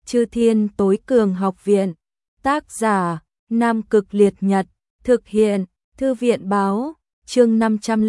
Chư Thiên Tối Cường Học Viện. Tác giả: Nam Cực Liệt Nhật. Thực hiện: Thư viện báo. Chương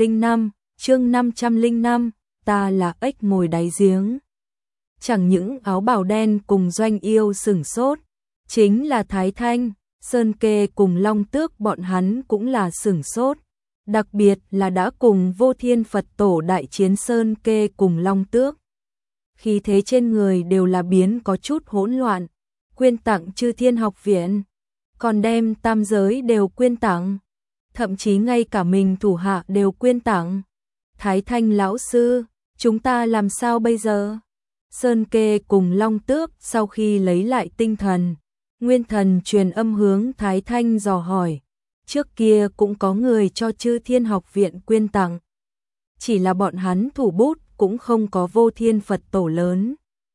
505, ta là ếch ngồi đáy giếng. Chẳng những áo bào đen cùng Doanh Yêu sửng sốt, chính là Thái Thanh, Sơn Kê cùng Long Tước bọn hắn cũng là sửng sốt. Đặc biệt là đã cùng Vô Thiên Phật Tổ đại chiến Sơn Kê cùng Long Tước. Khí thế trên người đều là biến có chút hỗn loạn, quyên tặng Chư Thiên Học Viện, còn đem tam giới đều quyên tặng, thậm chí ngay cả mình thủ hạ đều quyên tặng. Thái Thanh lão sư, chúng ta làm sao bây giờ? Sơn Kê cùng Long Tước sau khi lấy lại tinh thần, Nguyên Thần truyền âm hướng Thái Thanh dò hỏi. Trước kia cũng có người cho Chư Thiên Học Viện quyên tặng, chỉ là bọn hắn thủ bút cũng không có Vô Thiên Phật Tổ lớn.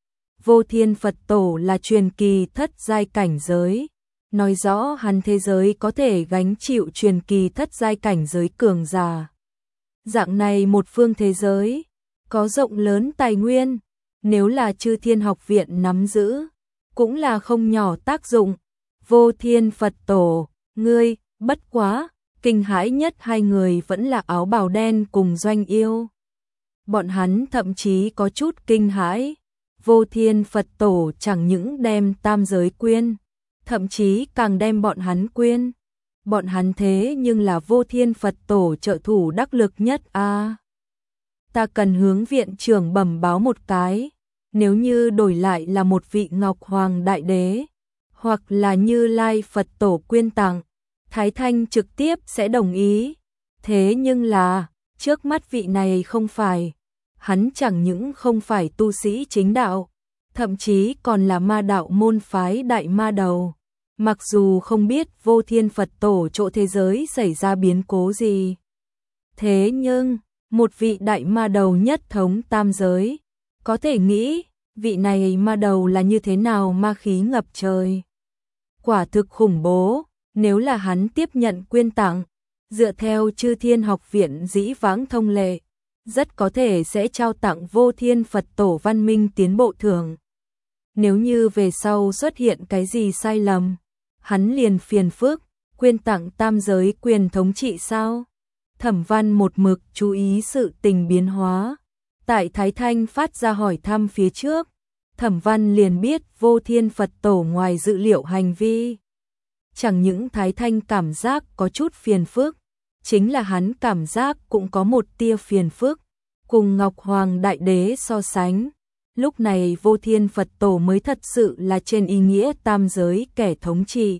Vô Thiên Phật Tổ là truyền kỳ thất giai cảnh giới, nói rõ hắn thế giới có thể gánh chịu truyền kỳ thất giai cảnh giới cường giả. Dạng này một phương thế giới, có rộng lớn tài nguyên, nếu là Chư Thiên Học Viện nắm giữ, cũng là không nhỏ tác dụng. Vô Thiên Phật Tổ, ngươi, bất quá, kinh hãi nhất hai người vẫn là áo bào đen cùng Doanh Yêu. Bọn hắn thậm chí có chút kinh hãi, Vô Thiên Phật Tổ chẳng những đem tam giới quyên, thậm chí càng đem bọn hắn quyên. Bọn hắn thế nhưng là Vô Thiên Phật Tổ trợ thủ đắc lực nhất a. Ta cần hướng viện trưởng bẩm báo một cái, nếu như đổi lại là một vị Ngọc Hoàng Đại Đế, hoặc là Như Lai Phật Tổ quyên tặng, Thái Thanh trực tiếp sẽ đồng ý. Thế nhưng là, trước mắt vị này không phải, hắn chẳng những không phải tu sĩ chính đạo, thậm chí còn là ma đạo môn phái đại ma đầu. Mặc dù không biết Vô Thiên Phật Tổ chỗ thế giới xảy ra biến cố gì, thế nhưng, một vị đại ma đầu nhất thống tam giới, có thể nghĩ, vị này ma đầu là như thế nào ma khí ngập trời. Quả thực khủng bố, nếu là hắn tiếp nhận quyên tặng, dựa theo Chư Thiên Học Viện dĩ vãng thông lệ, rất có thể sẽ trao tặng Vô Thiên Phật Tổ văn minh tiến bộ thưởng. Nếu như về sau xuất hiện cái gì sai lầm, hắn liền phiền phức, quyên tặng tam giới quyền thống trị sao? Thẩm Văn một mực chú ý sự tình biến hóa. Tại Thái Thanh phát ra hỏi thăm phía trước, Thẩm Văn liền biết Vô Thiên Phật Tổ ngoài dự liệu hành vi. Chẳng những Thái Thanh cảm giác có chút phiền phức, chính là hắn cảm giác cũng có một tia phiền phức. Cùng Ngọc Hoàng Đại Đế so sánh, lúc này Vô Thiên Phật Tổ mới thật sự là trên ý nghĩa tam giới kẻ thống trị.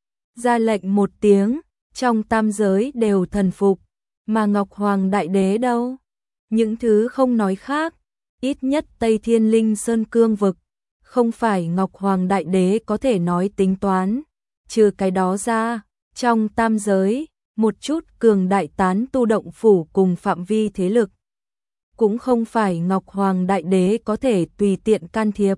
Ra lệnh một tiếng, trong tam giới đều thần phục, mà Ngọc Hoàng Đại Đế đâu? Những thứ không nói khác, ít nhất Tây Thiên Linh Sơn cương vực, không phải Ngọc Hoàng Đại Đế có thể nói tính toán. Trừ cái đó ra, trong tam giới, một chút cường đại tán tu động phủ cùng phạm vi thế lực, cũng không phải Ngọc Hoàng Đại Đế có thể tùy tiện can thiệp.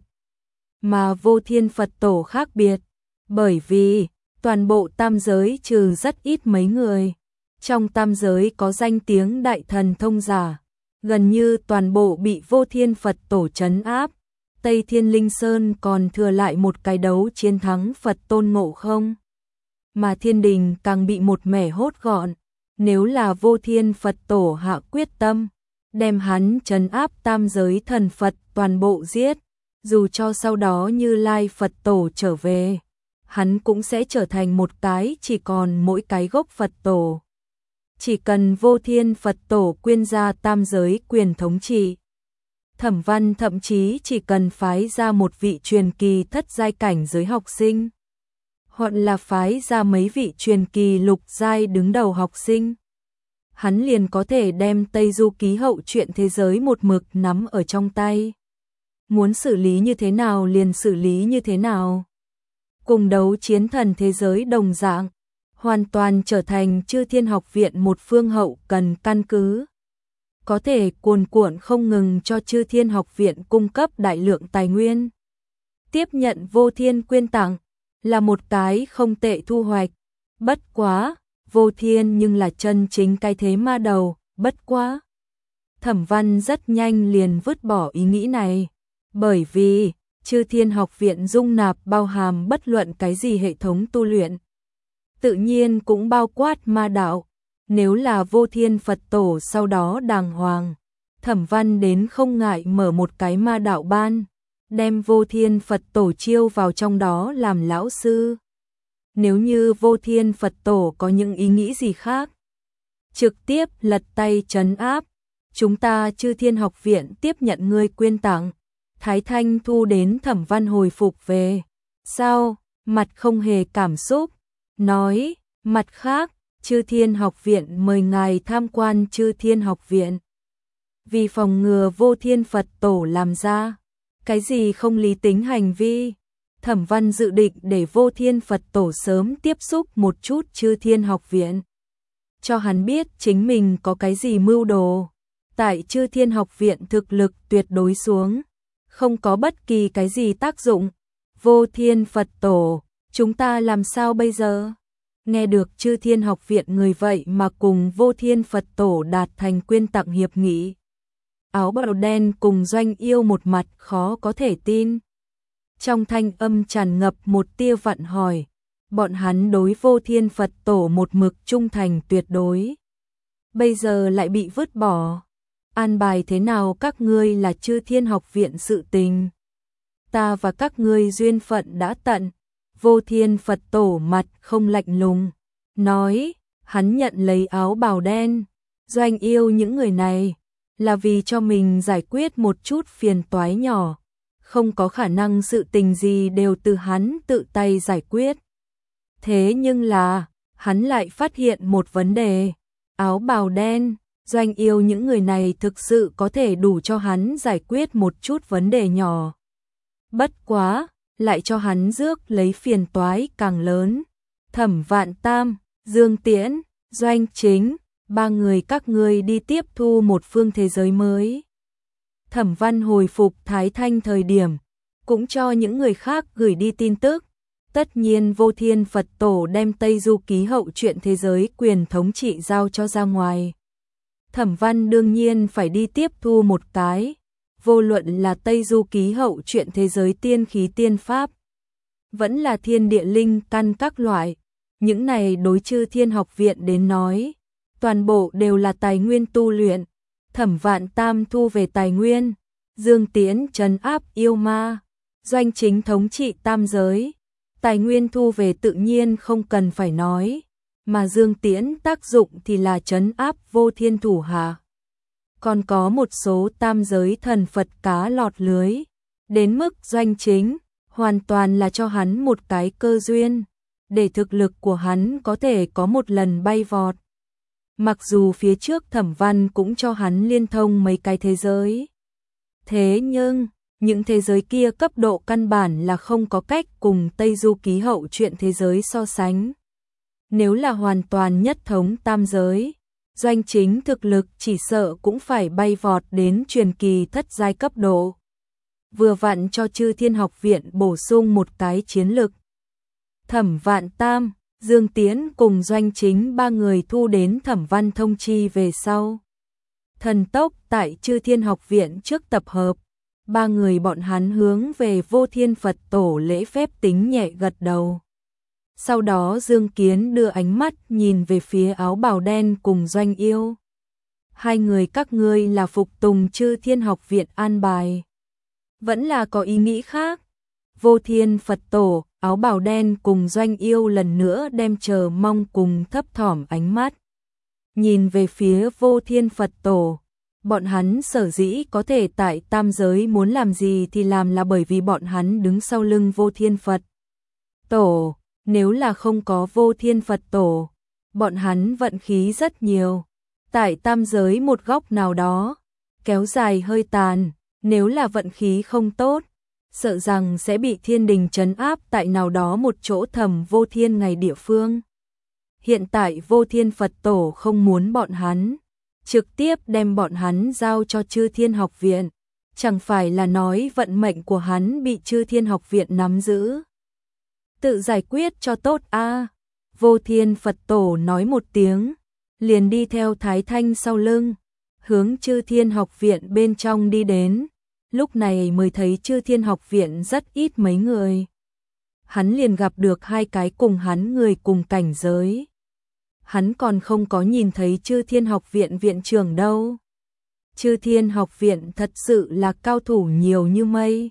Mà Vô Thiên Phật Tổ khác biệt, bởi vì toàn bộ tam giới trừ rất ít mấy người, trong tam giới có danh tiếng đại thần thông giả, gần như toàn bộ bị Vô Thiên Phật Tổ trấn áp. Tây Thiên Linh Sơn còn thừa lại một cái đấu chiến thắng Phật Tôn Ngộ Không, mà Thiên Đình càng bị một mẻ hốt gọn. Nếu là Vô Thiên Phật Tổ hạ quyết tâm, đem hắn trấn áp tam giới thần Phật toàn bộ giết, dù cho sau đó Như Lai Phật Tổ trở về, hắn cũng sẽ trở thành một cái chỉ còn mỗi cái gốc Phật Tổ. Chỉ cần Vô Thiên Phật Tổ quyên ra tam giới quyền thống trị, Thẩm Văn thậm chí chỉ cần phái ra một vị truyền kỳ thất giai cảnh giới học sinh, hoặc là phái ra mấy vị truyền kỳ lục giai đứng đầu học sinh, hắn liền có thể đem Tây Du Ký hậu truyện thế giới một mực nắm ở trong tay. Muốn xử lý như thế nào liền xử lý như thế nào. Cùng đấu chiến thần thế giới đồng dạng, hoàn toàn trở thành Chư Thiên Học Viện một phương hậu cần căn cứ. Có thể cuồn cuộn không ngừng cho Chư Thiên Học Viện cung cấp đại lượng tài nguyên. Tiếp nhận Vô Thiên quyên tặng là một cái không tệ thu hoạch. Bất quá, Vô Thiên nhưng là chân chính cái thế ma đầu, bất quá. Thẩm Văn rất nhanh liền vứt bỏ ý nghĩ này, bởi vì Chư Thiên Học Viện dung nạp bao hàm bất luận cái gì hệ thống tu luyện. Tự nhiên cũng bao quát ma đạo. Nếu là Vô Thiên Phật Tổ sau đó đàng hoàng, Thẩm Văn đến không ngại mở một cái ma đạo ban, đem Vô Thiên Phật Tổ chiêu vào trong đó làm lão sư. Nếu như Vô Thiên Phật Tổ có những ý nghĩ gì khác, trực tiếp lật tay trấn áp. Chúng ta Chư Thiên Học Viện tiếp nhận ngươi quyên tặng. Thái Thanh Thu đến Thẩm Văn hồi phục về. Sao? Mặt không hề cảm xúc. Nói, mặt khác, Chư Thiên Học Viện mời ngài tham quan Chư Thiên Học Viện. Vì phòng ngừa Vô Thiên Phật Tổ làm ra cái gì không lý tính hành vi, Thẩm Văn dự định để Vô Thiên Phật Tổ sớm tiếp xúc một chút Chư Thiên Học Viện, cho hắn biết chính mình có cái gì mưu đồ. Tại Chư Thiên Học Viện thực lực tuyệt đối xuống, không có bất kỳ cái gì tác dụng. Vô Thiên Phật Tổ, chúng ta làm sao bây giờ? Nghe được Chư Thiên Học Viện người vậy mà cùng Vô Thiên Phật Tổ đạt thành quyên tặng hiệp nghị. Áo bào đen cùng Doanh Yêu một mặt khó có thể tin. Trong thanh âm tràn ngập một tia vặn hỏi, bọn hắn đối Vô Thiên Phật Tổ một mực trung thành tuyệt đối. Bây giờ lại bị vứt bỏ. An bài thế nào các ngươi là Chư Thiên Học Viện sự tình. Ta và các ngươi duyên phận đã tận. Vô Thiên Phật Tổ mặt không lạnh lùng, nói, hắn nhận lấy áo bào đen, Doanh Yêu những người này, là vì cho mình giải quyết một chút phiền toái nhỏ, không có khả năng sự tình gì đều từ hắn tự tay giải quyết. Thế nhưng là, hắn lại phát hiện một vấn đề, áo bào đen, Doanh Yêu những người này thực sự có thể đủ cho hắn giải quyết một chút vấn đề nhỏ. Bất quá, lại cho hắn rước lấy phiền toái càng lớn. Thẩm Vạn Tam, Dương Tiễn, Doanh Chính, ba người các ngươi đi tiếp thu một phương thế giới mới. Thẩm Văn hồi phục Thái Thanh thời điểm, cũng cho những người khác gửi đi tin tức. Tất nhiên Vô Thiên Phật Tổ đem Tây Du Ký Hậu Truyện thế giới quyền thống trị giao cho ra ngoài. Thẩm Văn đương nhiên phải đi tiếp thu một cái. Vô luận là Tây Du Ký Hậu Truyện thế giới tiên khí tiên pháp, vẫn là thiên địa linh căn các loại, những này đối Chư Thiên Học Viện đến nói, toàn bộ đều là tài nguyên tu luyện. Thẩm Vạn Tam thu về tài nguyên, Dương Tiễn trấn áp yêu ma, Doanh Chính thống trị tam giới, tài nguyên thu về tự nhiên không cần phải nói, mà Dương Tiễn tác dụng thì là trấn áp Vô Thiên thủ hạ. Còn có một số tam giới thần Phật cá lọt lưới, đến mức Doanh Chính, hoàn toàn là cho hắn một cái cơ duyên, để thực lực của hắn có thể có một lần bay vọt. Mặc dù phía trước Thẩm Văn cũng cho hắn liên thông mấy cái thế giới. Thế nhưng, những thế giới kia cấp độ căn bản là không có cách cùng Tây Du Ký Hậu Truyện thế giới so sánh. Nếu là hoàn toàn nhất thống tam giới, Doanh Chính thực lực chỉ sợ cũng phải bay vọt đến truyền kỳ thất giai cấp độ. Vừa vặn cho Chư Thiên Học Viện bổ sung một cái chiến lực. Thẩm Vạn Tam, Dương Tiễn cùng Doanh Chính ba người thu đến Thẩm Văn thông chi về sau. Thần tốc tại Chư Thiên Học Viện trước tập hợp, ba người bọn hắn hướng về Vô Thiên Phật Tổ lễ phép tính nhẹ gật đầu. Sau đó Dương Kiến đưa ánh mắt nhìn về phía áo bào đen cùng Doanh Yêu. Hai người các ngươi là phục tùng Chư Thiên Học Viện an bài, vẫn là có ý nghĩ khác? Vô Thiên Phật Tổ, áo bào đen cùng Doanh Yêu lần nữa đem chờ mong cùng thấp thỏm ánh mắt nhìn về phía Vô Thiên Phật Tổ. Bọn hắn sở dĩ có thể tại tam giới muốn làm gì thì làm là bởi vì bọn hắn đứng sau lưng Vô Thiên Phật Tổ. Nếu là không có Vô Thiên Phật Tổ, bọn hắn vận khí rất nhiều. Tại tam giới một góc nào đó, kéo dài hơi tàn, nếu là vận khí không tốt, sợ rằng sẽ bị thiên đình trấn áp tại nào đó một chỗ thầm vô thiên ngày địa phương. Hiện tại Vô Thiên Phật Tổ không muốn bọn hắn, trực tiếp đem bọn hắn giao cho Chư Thiên Học Viện, chẳng phải là nói vận mệnh của hắn bị Chư Thiên Học Viện nắm giữ. Tự giải quyết cho tốt a. Vô Thiên Phật Tổ nói một tiếng, liền đi theo Thái Thanh sau lưng, hướng Chư Thiên Học Viện bên trong đi đến. lúc này mới thấy Chư Thiên Học Viện rất ít mấy người. Hắn liền gặp được 2 cái cùng hắn người cùng cảnh giới. Hắn còn không có nhìn thấy Chư Thiên Học Viện viện trưởng đâu. Chư Thiên Học Viện thật sự là cao thủ nhiều như mây.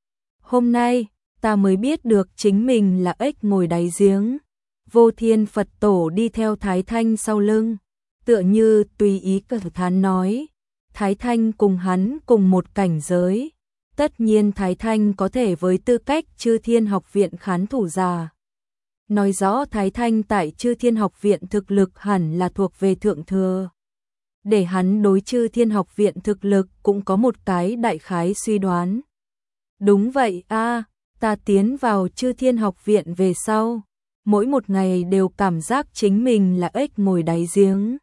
Hôm nay, ta mới biết được chính mình là ếch ngồi đáy giếng. Vô Thiên Phật Tổ đi theo Thái Thanh sau lưng, tựa như tùy ý cờ thán nói. Thái Thanh cùng hắn cùng một cảnh giới. Tất nhiên Thái Thanh có thể với tư cách Chư Thiên Học Viện khán thủ giả. Nói rõ Thái Thanh tại Chư Thiên Học Viện thực lực hẳn là thuộc về thượng thừa. Để hắn đối Chư Thiên Học Viện thực lực cũng có một cái đại khái suy đoán. Đúng vậy a, ta tiến vào Chư Thiên Học Viện về sau, mỗi một ngày đều cảm giác chính mình là ếch ngồi đáy giếng.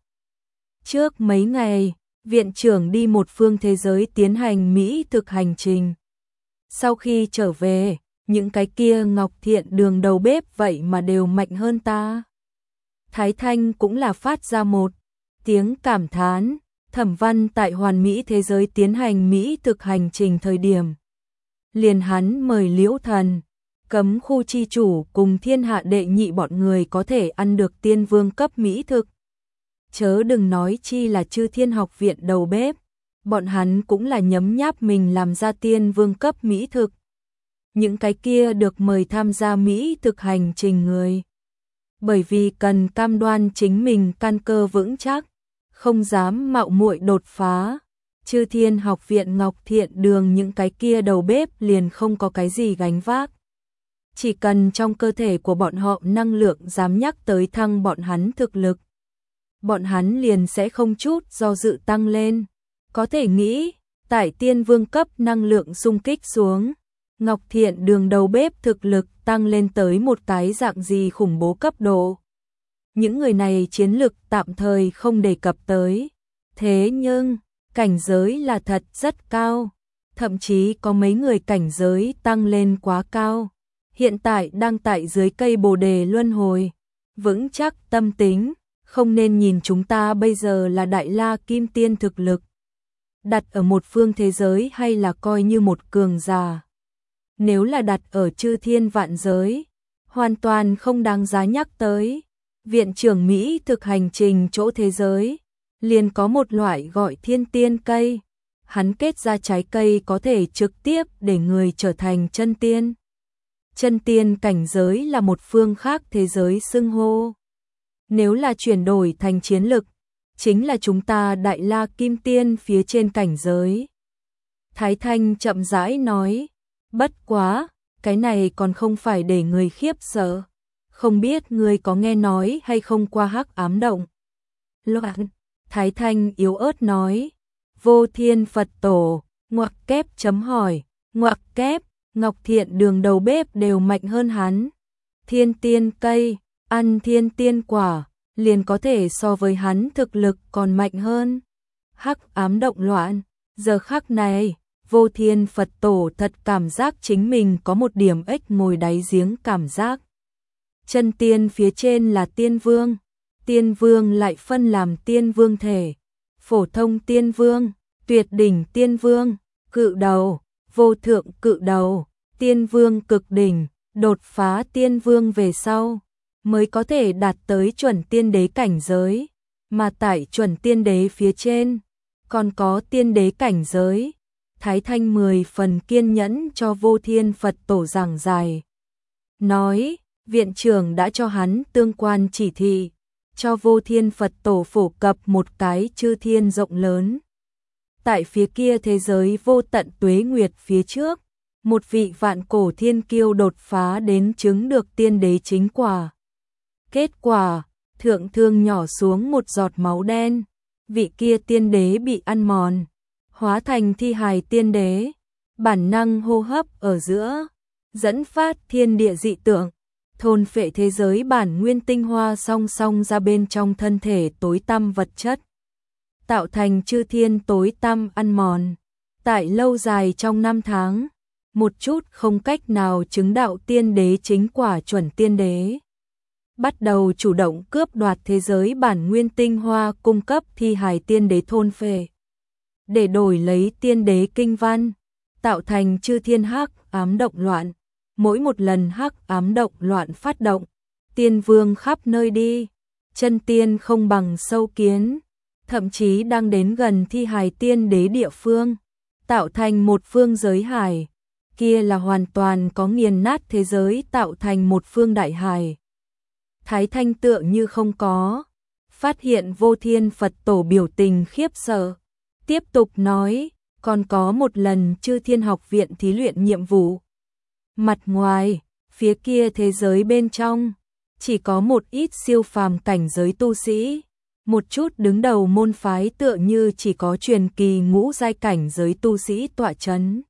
Trước mấy ngày, viện trưởng đi một phương thế giới tiến hành mỹ thực hành trình. Sau khi trở về, những cái kia Ngọc Thiện Đường đầu bếp vậy mà đều mạnh hơn ta. Thái Thanh cũng là phát ra một tiếng cảm thán. Thẩm Văn tại hoàn mỹ thế giới tiến hành mỹ thực hành trình thời điểm, liền hắn mời Liễu Thần, Cấm Khu chi chủ cùng thiên hạ đệ nhị bọn người có thể ăn được tiên vương cấp mỹ thực. Chớ đừng nói chi là Chư Thiên Học Viện đầu bếp, bọn hắn cũng là nhấm nháp mình làm ra tiên vương cấp mỹ thực. Những cái kia được mời tham gia mỹ thực hành trình người, bởi vì cần cam đoan chính mình căn cơ vững chắc, không dám mạo muội đột phá. Chư Thiên Học Viện Ngọc Thiện Đường những cái kia đầu bếp liền không có cái gì gánh vác. Chỉ cần trong cơ thể của bọn họ năng lượng dám nhắc tới thăng bọn hắn thực lực, bọn hắn liền sẽ không chút do dự tăng lên. Có thể nghĩ, tại tiên vương cấp năng lượng xung kích xuống, Ngọc Thiện Đường đầu bếp thực lực tăng lên tới một cái dạng gì khủng bố cấp độ. Những người này chiến lực tạm thời không đề cập tới. Thế nhưng, cảnh giới là thật rất cao. Thậm chí có mấy người cảnh giới tăng lên quá cao. Hiện tại đang tại dưới cây bồ đề luân hồi. Vững chắc tâm tính, không nên nhìn chúng ta bây giờ là đại la kim tiên thực lực. Đặt ở một phương thế giới hay là coi như một cường giả. Nếu là đặt ở Chư Thiên vạn giới, hoàn toàn không đáng giá nhắc tới. Viện trưởng Mỹ thực hành trình chỗ thế giới, liền có một loại gọi thiên tiên cây. Hắn kết ra trái cây có thể trực tiếp để người trở thành chân tiên. Chân tiên cảnh giới là một phương khác thế giới xưng hô. Nếu là chuyển đổi thành chiến lực, chính là chúng ta đại la kim tiên phía trên cảnh giới. Thái Thanh chậm rãi nói, bất quá, cái này còn không phải để người khiếp sợ. Không biết ngươi có nghe nói hay không qua Hắc Ám Động. Loạn, Thái Thanh yếu ớt nói, Vô Thiên Phật Tổ, ngoặc kép chấm hỏi, ngoặc kép, Ngọc Thiện Đường đầu bếp đều mạnh hơn hắn. Thiên tiên cây, ăn thiên tiên quả, liền có thể so với hắn thực lực còn mạnh hơn. Hắc Ám Động loạn, giờ khắc này, Vô Thiên Phật Tổ thật cảm giác chính mình có một điểm ếch ngồi đáy giếng cảm giác. Chân tiên phía trên là tiên vương, tiên vương lại phân làm tiên vương thể, phổ thông tiên vương, tuyệt đỉnh tiên vương, cự đầu, vô thượng cự đầu, tiên vương cực đỉnh, đột phá tiên vương về sau, mới có thể đạt tới chuẩn tiên đế cảnh giới, mà tại chuẩn tiên đế phía trên, còn có tiên đế cảnh giới. Thái Thanh 10 phần kiên nhẫn cho Vô Thiên Phật Tổ giảng giải. Nói, viện trưởng đã cho hắn tương quan chỉ thị, cho Vô Thiên Phật Tổ phổ cập một cái chư thiên rộng lớn. Tại phía kia thế giới vô tận tuế nguyệt phía trước, một vị vạn cổ thiên kiêu đột phá đến chứng được tiên đế chính quả. Kết quả, thượng thương nhỏ xuống một giọt máu đen, vị kia tiên đế bị ăn mòn, hóa thành thi hài tiên đế, bản năng hô hấp ở giữa, dẫn phát thiên địa dị tượng, thôn phệ thế giới bản nguyên tinh hoa song song ra bên trong thân thể tối tăm vật chất, tạo thành chư thiên tối tăm ăn mòn. Tại lâu dài trong năm tháng, một chút không cách nào chứng đạo tiên đế chính quả chuẩn tiên đế, bắt đầu chủ động cướp đoạt thế giới bản nguyên tinh hoa cung cấp thi hài tiên đế thôn phệ, để đổi lấy tiên đế kinh văn. tạo thành chư thiên hắc ám động loạn. Mỗi một lần hắc ám động loạn phát động, tiên vương khắp nơi đi, chân tiên không bằng sâu kiến, thậm chí đang đến gần thi hài tiên đế địa phương, tạo thành một phương giới hải, kia là hoàn toàn có nghiền nát thế giới tạo thành một phương đại hải. Thái Thanh tựa như không có, phát hiện Vô Thiên Phật Tổ biểu tình khiếp sợ, tiếp tục nói, còn có một lần Chư Thiên Học Viện thí luyện nhiệm vụ. Mặt ngoài, phía kia thế giới bên trong, chỉ có một ít siêu phàm cảnh giới tu sĩ, một chút đứng đầu môn phái tựa như chỉ có truyền kỳ ngũ giai cảnh giới tu sĩ tọa chấn.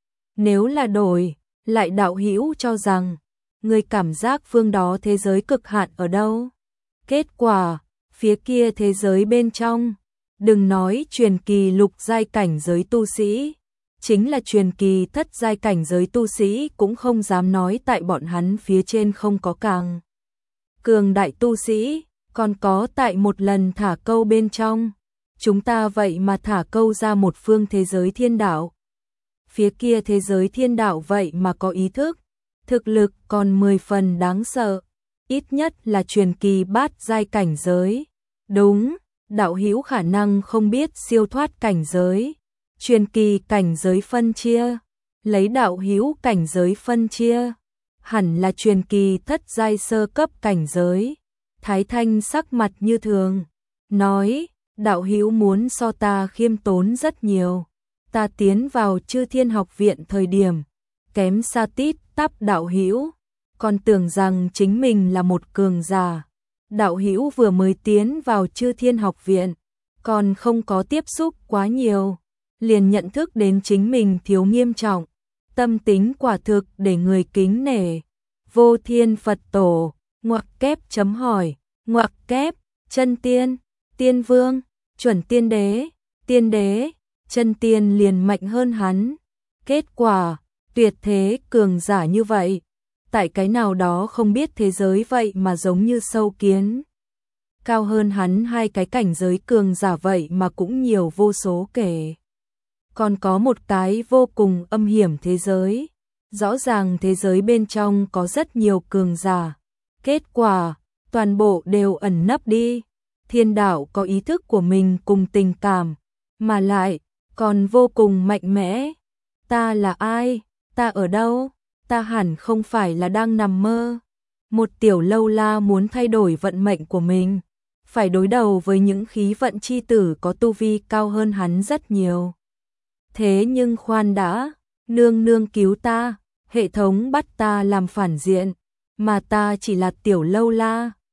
Nếu là đổi, lại đạo hữu cho rằng, người cảm giác phương đó thế giới cực hạn ở đâu? Kết quả, phía kia thế giới bên trong, đừng nói truyền kỳ lục giai cảnh giới tu sĩ, chính là truyền kỳ thất giai cảnh giới tu sĩ cũng không dám nói tại bọn hắn phía trên không có càng cường đại tu sĩ, còn có tại một lần thả câu bên trong, chúng ta vậy mà thả câu ra một phương thế giới thiên đạo. Phía kia thế giới thiên đạo vậy mà có ý thức, thực lực còn 10 phần đáng sợ, ít nhất là truyền kỳ bát giai cảnh giới. Đúng, đạo hữu khả năng không biết siêu thoát cảnh giới, truyền kỳ cảnh giới phân chia, lấy đạo hữu cảnh giới phân chia, hẳn là truyền kỳ thất giai sơ cấp cảnh giới. Thái Thanh sắc mặt như thường, nói, đạo hữu muốn so ta khiêm tốn rất nhiều, ta tiến vào Chư Thiên Học Viện thời điểm, kém xa tít tắp đạo hữu, còn tưởng rằng chính mình là một cường giả. Đạo hữu vừa mới tiến vào Chư Thiên Học Viện, còn không có tiếp xúc quá nhiều, liền nhận thức đến chính mình thiếu nghiêm trọng, tâm tính quả thực để người kính nể. Vô Thiên Phật Tổ, ngoặc kép chấm hỏi, ngoặc kép, chân tiên, tiên vương, chuẩn tiên đế, chân tiên liền mạnh hơn hắn. Kết quả, tuyệt thế cường giả như vậy, tại cái nào đó không biết thế giới vậy mà giống như sâu kiến. Cao hơn hắn hai cái cảnh giới cường giả vậy mà cũng nhiều vô số kể. Còn có một cái vô cùng âm hiểm thế giới, rõ ràng thế giới bên trong có rất nhiều cường giả. Kết quả, toàn bộ đều ẩn nấp đi. Thiên đạo có ý thức của mình cùng tình cảm, mà lại còn vô cùng mạnh mẽ. Ta là ai? Ta ở đâu? Ta hẳn không phải là đang nằm mơ. Một tiểu lâu la muốn thay đổi vận mệnh của mình, phải đối đầu với những khí vận chi tử có tu vi cao hơn hắn rất nhiều. Thế nhưng khoan đã, nương nương cứu ta, hệ thống bắt ta làm phản diện, mà ta chỉ là tiểu lâu la,